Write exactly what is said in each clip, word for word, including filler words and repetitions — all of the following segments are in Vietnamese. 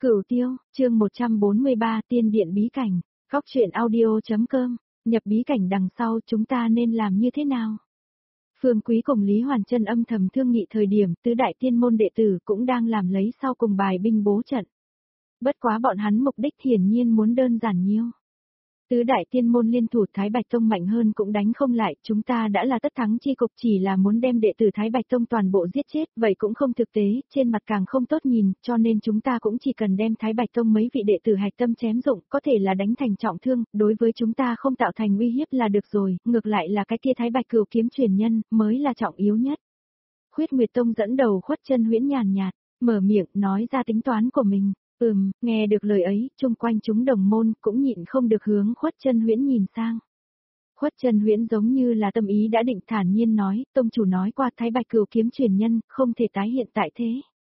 Cửu Tiêu, chương một trăm bốn mươi ba Tiên Điện Bí Cảnh, Góc truyện audio.com, nhập bí cảnh đằng sau chúng ta nên làm như thế nào? Phương Quý cùng Lý Hoàn Chân âm thầm thương nghị thời điểm tứ đại tiên môn đệ tử cũng đang làm lấy sau cùng bài binh bố trận. Bất quá bọn hắn mục đích hiển nhiên muốn đơn giản nhiều. Tứ đại tiên môn liên thủ Thái Bạch Tông mạnh hơn cũng đánh không lại, chúng ta đã là tất thắng chi cục, chỉ là muốn đem đệ tử Thái Bạch Tông toàn bộ giết chết, vậy cũng không thực tế, trên mặt càng không tốt nhìn, cho nên chúng ta cũng chỉ cần đem Thái Bạch Tông mấy vị đệ tử hạch tâm chém dụng, có thể là đánh thành trọng thương, đối với chúng ta không tạo thành uy hiếp là được rồi, ngược lại là cái kia Thái Bạch Cửu kiếm truyền nhân, mới là trọng yếu nhất. Khuyết Nguyệt Tông dẫn đầu Khuất Chân Huyễn nhàn nhạt, mở miệng nói ra tính toán của mình. Ừm, nghe được lời ấy, chung quanh chúng đồng môn cũng nhịn không được hướng Khuất Chân Huyễn nhìn sang. Khuất Chân Huyễn giống như là tâm ý đã định, thản nhiên nói, tông chủ nói qua Thái Bạch Cửu kiếm truyền nhân, không thể tái hiện tại thế.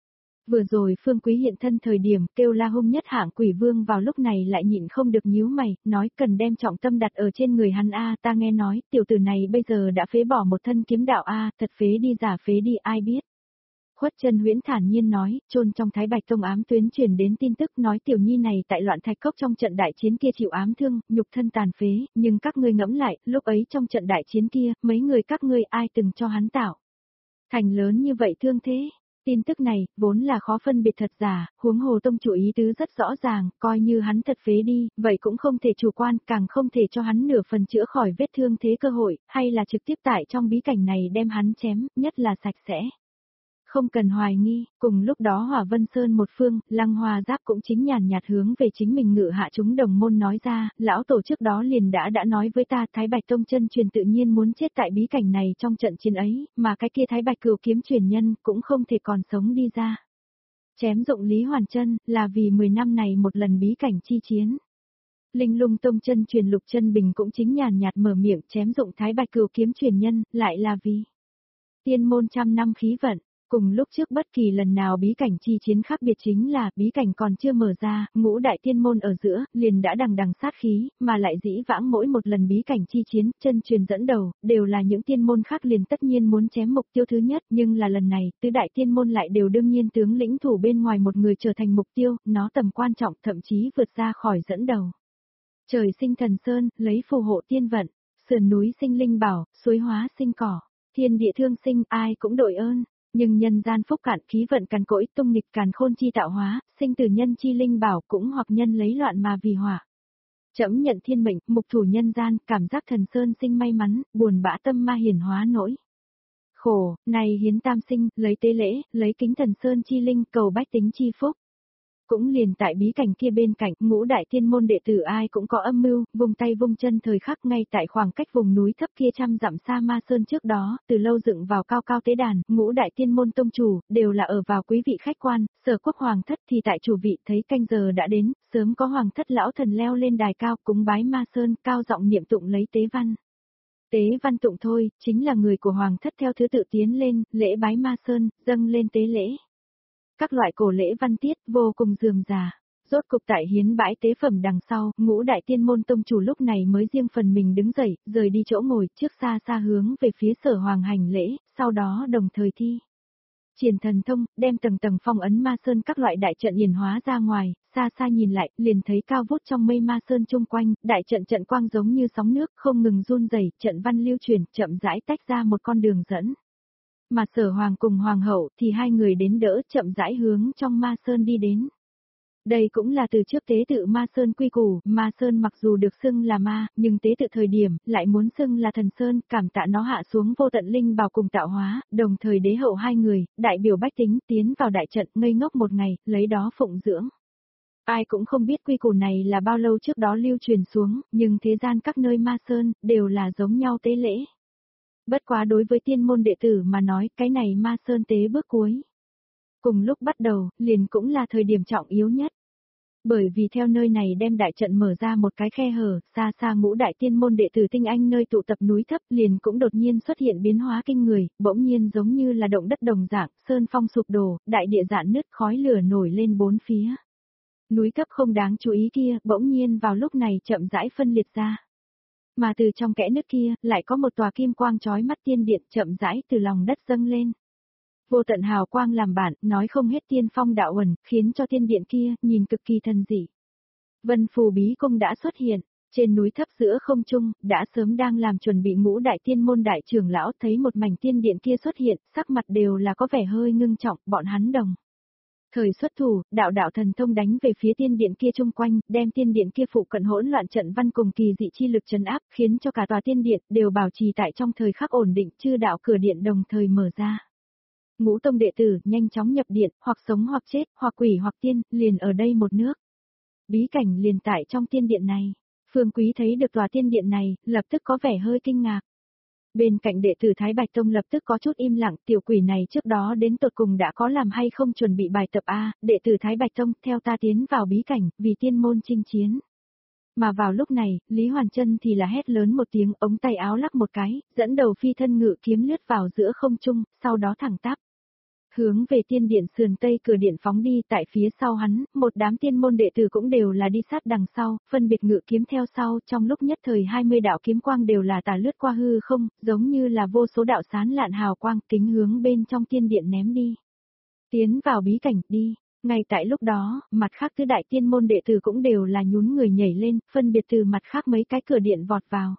Vừa rồi Phương Quý hiện thân thời điểm kêu la hung nhất hạng quỷ vương vào lúc này lại nhịn không được nhíu mày, nói cần đem trọng tâm đặt ở trên người hắn a, ta nghe nói, tiểu tử này bây giờ đã phế bỏ một thân kiếm đạo a, thật phế đi giả phế đi ai biết. Khuất Chân Huyễn thản nhiên nói, chôn trong Thái Bạch Tông ám tuyến truyền đến tin tức nói tiểu nhi này tại Loạn Thạch Cốc trong trận đại chiến kia chịu ám thương, nhục thân tàn phế, nhưng các ngươi ngẫm lại, lúc ấy trong trận đại chiến kia, mấy người các ngươi ai từng cho hắn tạo thành lớn như vậy thương thế. Tin tức này, vốn là khó phân biệt thật giả, huống hồ tông chủ ý tứ rất rõ ràng, coi như hắn thật phế đi, vậy cũng không thể chủ quan, càng không thể cho hắn nửa phần chữa khỏi vết thương thế cơ hội, hay là trực tiếp tại trong bí cảnh này đem hắn chém, nhất là sạch sẽ. Không cần hoài nghi, cùng lúc đó Hỏa Vân Sơn một phương, Lăng Hoa Giáp cũng chính nhàn nhạt hướng về chính mình ngự hạ chúng đồng môn nói ra, lão tổ trước đó liền đã đã nói với ta Thái Bạch Tông chân truyền tự nhiên muốn chết tại bí cảnh này trong trận chiến ấy, mà cái kia Thái Bạch Cửu kiếm truyền nhân cũng không thể còn sống đi ra. Chém dụng Lý Hoàn Chân là vì mười năm này một lần bí cảnh chi chiến. Linh Lung Tông chân truyền Lục Chân Bình cũng chính nhàn nhạt mở miệng chém dụng Thái Bạch Cửu kiếm truyền nhân, lại là vì tiên môn trăm năm khí vận. Cùng lúc trước bất kỳ lần nào bí cảnh chi chiến khác biệt chính là bí cảnh còn chưa mở ra, ngũ đại tiên môn ở giữa, liền đã đằng đằng sát khí, mà lại dĩ vãng mỗi một lần bí cảnh chi chiến, chân truyền dẫn đầu, đều là những tiên môn khác liền tất nhiên muốn chém mục tiêu thứ nhất, nhưng là lần này, tứ đại tiên môn lại đều đương nhiên tướng lĩnh thủ bên ngoài một người trở thành mục tiêu, nó tầm quan trọng thậm chí vượt ra khỏi dẫn đầu. Trời sinh thần sơn, lấy phù hộ tiên vận, sườn núi sinh linh bảo, suối hóa sinh cỏ, thiên địa thương sinh, ai cũng đội ơn. Nhưng nhân gian phúc cạn khí vận càn cỗi tung nghịch càn khôn chi tạo hóa, sinh từ nhân chi linh bảo cũng hoặc nhân lấy loạn mà vì hỏa. Trẫm nhận thiên mệnh, mục thủ nhân gian, cảm giác thần sơn sinh may mắn, buồn bã tâm ma hiển hóa nỗi khổ, này hiến tam sinh, lấy tế lễ, lấy kính thần sơn chi linh, cầu bách tính chi phúc. Cũng liền tại bí cảnh kia bên cạnh, ngũ đại tiên môn đệ tử ai cũng có âm mưu, vùng tay vung chân thời khắc ngay tại khoảng cách vùng núi thấp kia trăm dặm xa ma sơn trước đó, từ lâu dựng vào cao cao tế đàn, ngũ đại tiên môn tông chủ, đều là ở vào quý vị khách quan, Sở Quốc hoàng thất thì tại chủ vị thấy canh giờ đã đến, sớm có hoàng thất lão thần leo lên đài cao cúng bái ma sơn, cao giọng niệm tụng lấy tế văn. Tế văn tụng thôi, chính là người của hoàng thất theo thứ tự tiến lên, lễ bái ma sơn, dâng lên tế lễ. Các loại cổ lễ văn tiết vô cùng rườm rà. Rốt cục tại hiến bãi tế phẩm đằng sau, ngũ đại tiên môn tông chủ lúc này mới riêng phần mình đứng dậy, rời đi chỗ ngồi, trước xa xa hướng về phía Sở Hoàng hành lễ, sau đó đồng thời thi triển thần thông, đem tầng tầng phong ấn ma sơn các loại đại trận hiển hóa ra ngoài, xa xa nhìn lại, liền thấy cao vút trong mây ma sơn chung quanh, đại trận trận quang giống như sóng nước, không ngừng run rẩy, trận văn lưu truyền, chậm rãi tách ra một con đường dẫn. Mà Sở Hoàng cùng Hoàng hậu thì hai người đến đỡ chậm rãi hướng trong ma sơn đi đến. Đây cũng là từ trước tế tự ma sơn quy củ, ma sơn mặc dù được xưng là ma, nhưng tế tự thời điểm lại muốn xưng là thần sơn, cảm tạ nó hạ xuống vô tận linh bảo cùng tạo hóa, đồng thời đế hậu hai người, đại biểu bách tính tiến vào đại trận ngây ngốc một ngày, lấy đó phụng dưỡng. Ai cũng không biết quy củ này là bao lâu trước đó lưu truyền xuống, nhưng thế gian các nơi ma sơn đều là giống nhau tế lễ. Bất quá đối với tiên môn đệ tử mà nói, cái này ma sơn tế bước cuối. Cùng lúc bắt đầu, liền cũng là thời điểm trọng yếu nhất. Bởi vì theo nơi này đem đại trận mở ra một cái khe hở, xa xa ngũ đại tiên môn đệ tử tinh anh nơi tụ tập núi thấp liền cũng đột nhiên xuất hiện biến hóa kinh người, bỗng nhiên giống như là động đất đồng dạng, sơn phong sụp đổ, đại địa rạn nứt khói lửa nổi lên bốn phía. Núi thấp không đáng chú ý kia, bỗng nhiên vào lúc này chậm rãi phân liệt ra. Mà từ trong kẽ nứt kia, lại có một tòa kim quang chói mắt tiên điện chậm rãi từ lòng đất dâng lên. Vô tận hào quang làm bạn, nói không hết tiên phong đạo uẩn, khiến cho tiên điện kia nhìn cực kỳ thần dị. Vân Phù Bí Cung đã xuất hiện, trên núi thấp giữa không trung, đã sớm đang làm chuẩn bị. Ngũ đại tiên môn đại trưởng lão thấy một mảnh tiên điện kia xuất hiện, sắc mặt đều là có vẻ hơi ngưng trọng, bọn hắn đồng thời xuất thủ, đạo đạo thần thông đánh về phía tiên điện kia chung quanh, đem tiên điện kia phụ cận hỗn loạn trận văn cùng kỳ dị chi lực trấn áp, khiến cho cả tòa tiên điện đều bảo trì tại trong thời khắc ổn định, chư đạo cửa điện đồng thời mở ra. Ngũ tông đệ tử nhanh chóng nhập điện, hoặc sống hoặc chết, hoặc quỷ hoặc tiên, liền ở đây một nước. Bí cảnh liền tại trong tiên điện này. Phương Quý thấy được tòa tiên điện này, lập tức có vẻ hơi kinh ngạc. Bên cạnh đệ tử Thái Bạch Tông lập tức có chút im lặng, tiểu quỷ này trước đó đến tột cùng đã có làm hay không chuẩn bị bài tập a, đệ tử Thái Bạch Tông, theo ta tiến vào bí cảnh, vì tiên môn chinh chiến. Mà vào lúc này, Lý Hoàn Chân thì là hét lớn một tiếng, ống tay áo lắc một cái, dẫn đầu phi thân ngự kiếm lướt vào giữa không trung, sau đó thẳng tắp hướng về tiên điện sườn tây cửa điện phóng đi. Tại phía sau hắn, một đám tiên môn đệ tử cũng đều là đi sát đằng sau, phân biệt ngự kiếm theo sau, trong lúc nhất thời hai mươi đạo kiếm quang đều là tà lướt qua hư không, giống như là vô số đạo sán lạn hào quang kính hướng bên trong tiên điện ném đi. Tiến vào bí cảnh, đi. Ngay tại lúc đó, mặt khác tứ đại tiên môn đệ tử cũng đều là nhún người nhảy lên, phân biệt từ mặt khác mấy cái cửa điện vọt vào.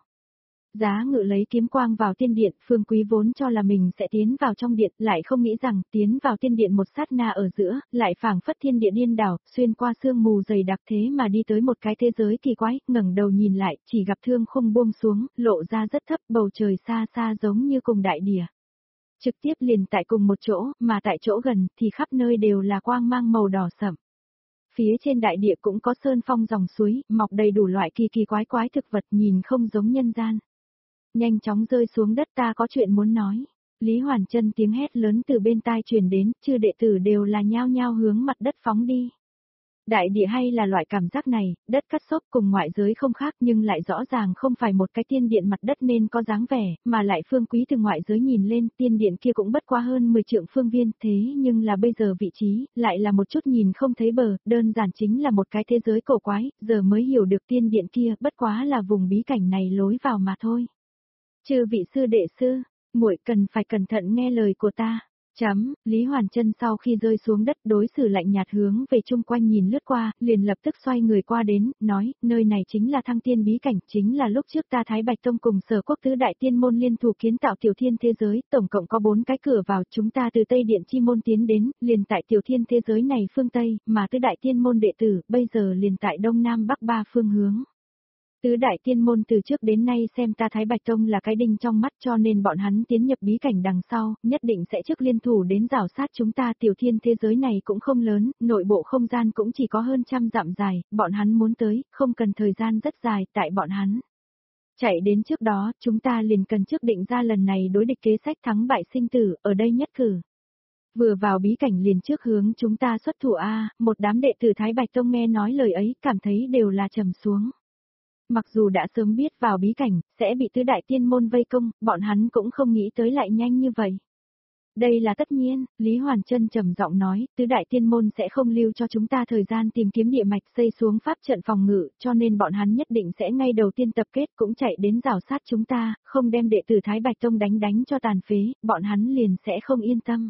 Giá ngự lấy kiếm quang vào tiên điện, Phương Quý vốn cho là mình sẽ tiến vào trong điện, lại không nghĩ rằng tiến vào tiên điện một sát na ở giữa, lại phảng phất thiên địa điên đảo, xuyên qua sương mù dày đặc thế mà đi tới một cái thế giới kỳ quái, ngẩng đầu nhìn lại, chỉ gặp thương khung buông xuống, lộ ra rất thấp, bầu trời xa xa giống như cùng đại địa. Trực tiếp liền tại cùng một chỗ, mà tại chỗ gần thì khắp nơi đều là quang mang màu đỏ sẫm. Phía trên đại địa cũng có sơn phong dòng suối, mọc đầy đủ loại kỳ kỳ quái quái thực vật nhìn không giống nhân gian. Nhanh chóng rơi xuống đất, ta có chuyện muốn nói. Lý Hoàn Chân tiếng hét lớn từ bên tai truyền đến, chư đệ tử đều là nhao nhao hướng mặt đất phóng đi. Đại địa hay là loại cảm giác này, đất cắt xốp cùng ngoại giới không khác nhưng lại rõ ràng không phải một cái tiên điện mặt đất nên có dáng vẻ, mà lại Phương Quý từ ngoại giới nhìn lên, tiên điện kia cũng bất quá hơn mười trượng phương viên, thế nhưng là bây giờ vị trí, lại là một chút nhìn không thấy bờ, đơn giản chính là một cái thế giới cổ quái, giờ mới hiểu được tiên điện kia, bất quá là vùng bí cảnh này lối vào mà thôi. Chư vị sư đệ sư, muội cần phải cẩn thận nghe lời của ta. Chấm, Lý Hoàn Chân sau khi rơi xuống đất đối xử lạnh nhạt hướng về chung quanh nhìn lướt qua, liền lập tức xoay người qua đến, nói, nơi này chính là Thăng Tiên bí cảnh, chính là lúc trước ta Thái Bạch Tông cùng Sở Quốc tứ đại tiên môn liên thủ kiến tạo tiểu thiên thế giới, tổng cộng có bốn cái cửa vào, chúng ta từ Tây Điện chi môn tiến đến, liền tại tiểu thiên thế giới này phương Tây, mà tứ đại tiên môn đệ tử, bây giờ liền tại Đông Nam Bắc ba phương hướng. Tứ đại tiên môn từ trước đến nay xem ta Thái Bạch Tông là cái đinh trong mắt cho nên bọn hắn tiến nhập bí cảnh đằng sau, nhất định sẽ trước liên thủ đến rào sát chúng ta. Tiểu thiên thế giới này cũng không lớn, nội bộ không gian cũng chỉ có hơn trăm dặm dài, bọn hắn muốn tới, không cần thời gian rất dài, tại bọn hắn chạy đến trước đó, chúng ta liền cần trước định ra lần này đối địch kế sách thắng bại sinh tử, ở đây nhất cử. Vừa vào bí cảnh liền trước hướng chúng ta xuất thủ a, một đám đệ tử Thái Bạch Tông nghe nói lời ấy, cảm thấy đều là trầm xuống. Mặc dù đã sớm biết vào bí cảnh, sẽ bị tứ đại tiên môn vây công, bọn hắn cũng không nghĩ tới lại nhanh như vậy. Đây là tất nhiên, Lý Hoàn Chân trầm giọng nói, tứ đại tiên môn sẽ không lưu cho chúng ta thời gian tìm kiếm địa mạch xây xuống pháp trận phòng ngự, cho nên bọn hắn nhất định sẽ ngay đầu tiên tập kết cũng chạy đến rào sát chúng ta, không đem đệ tử Thái Bạch Tông đánh đánh cho tàn phế, bọn hắn liền sẽ không yên tâm.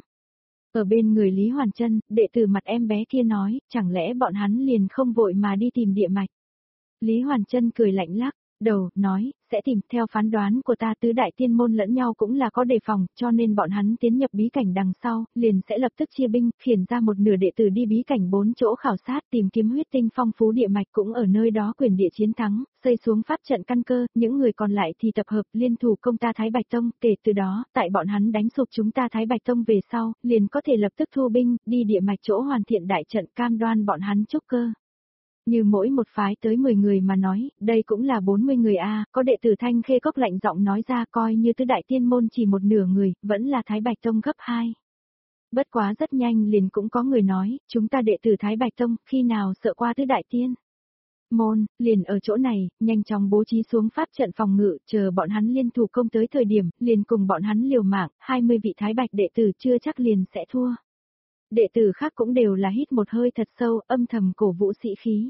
Ở bên người Lý Hoàn Chân, đệ tử mặt em bé kia nói, chẳng lẽ bọn hắn liền không vội mà đi tìm địa mạch. Lý Hoàn Chân cười lạnh lắc đầu, nói, sẽ tìm, theo phán đoán của ta tứ đại tiên môn lẫn nhau cũng là có đề phòng, cho nên bọn hắn tiến nhập bí cảnh đằng sau, liền sẽ lập tức chia binh, khiển ra một nửa đệ tử đi bí cảnh bốn chỗ khảo sát tìm kiếm huyết tinh phong phú địa mạch cũng ở nơi đó quyền địa chiến thắng, xây xuống pháp trận căn cơ, những người còn lại thì tập hợp liên thủ công ta Thái Bạch Tông, kể từ đó, tại bọn hắn đánh sụp chúng ta Thái Bạch Tông về sau, liền có thể lập tức thu binh, đi địa mạch chỗ hoàn thiện đại trận cam đoan bọn hắn trúc cơ. Như mỗi một phái tới mười người mà nói, đây cũng là bốn mươi người a, có đệ tử Thanh Khê Cốc lạnh giọng nói ra coi như tứ đại tiên môn chỉ một nửa người, vẫn là Thái Bạch Tông gấp hai. Bất quá rất nhanh liền cũng có người nói, chúng ta đệ tử Thái Bạch Tông, khi nào sợ qua tứ đại tiên môn, liền ở chỗ này, nhanh chóng bố trí xuống pháp trận phòng ngự, chờ bọn hắn liên thủ công tới thời điểm, liền cùng bọn hắn liều mạng, hai mươi vị Thái Bạch đệ tử chưa chắc liền sẽ thua. Đệ tử khác cũng đều là hít một hơi thật sâu, âm thầm cổ vũ sĩ khí.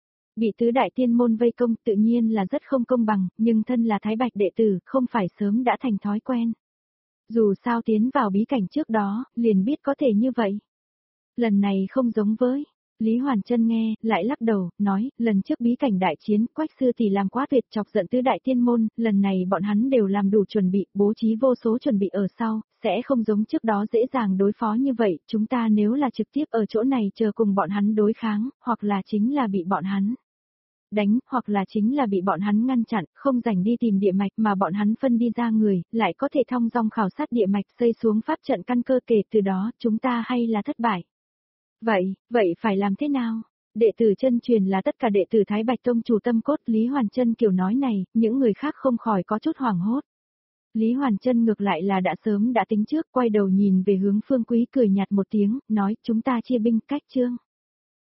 Bị tứ đại tiên môn vây công tự nhiên là rất không công bằng, nhưng thân là Thái Bạch đệ tử, không phải sớm đã thành thói quen. Dù sao tiến vào bí cảnh trước đó, liền biết có thể như vậy. Lần này không giống với. Lý Hoàn Trân nghe, lại lắc đầu, nói, lần trước bí cảnh đại chiến, Quách sư tỷ làm quá tuyệt chọc giận tứ đại tiên môn, lần này bọn hắn đều làm đủ chuẩn bị, bố trí vô số chuẩn bị ở sau, sẽ không giống trước đó dễ dàng đối phó như vậy, chúng ta nếu là trực tiếp ở chỗ này chờ cùng bọn hắn đối kháng, hoặc là chính là bị bọn hắn đánh, hoặc là chính là bị bọn hắn ngăn chặn, không rảnh đi tìm địa mạch mà bọn hắn phân đi ra người, lại có thể thong dong khảo sát địa mạch xây xuống pháp trận căn cơ kể từ đó, chúng ta hay là thất bại. Vậy, vậy phải làm thế nào? Đệ tử chân truyền là tất cả đệ tử Thái Bạch Tông chủ tâm cốt, Lý Hoàn Trân kiểu nói này, những người khác không khỏi có chút hoảng hốt. Lý Hoàn Trân ngược lại là đã sớm đã tính trước, quay đầu nhìn về hướng Phương Quý cười nhạt một tiếng, nói chúng ta chia binh cách chương.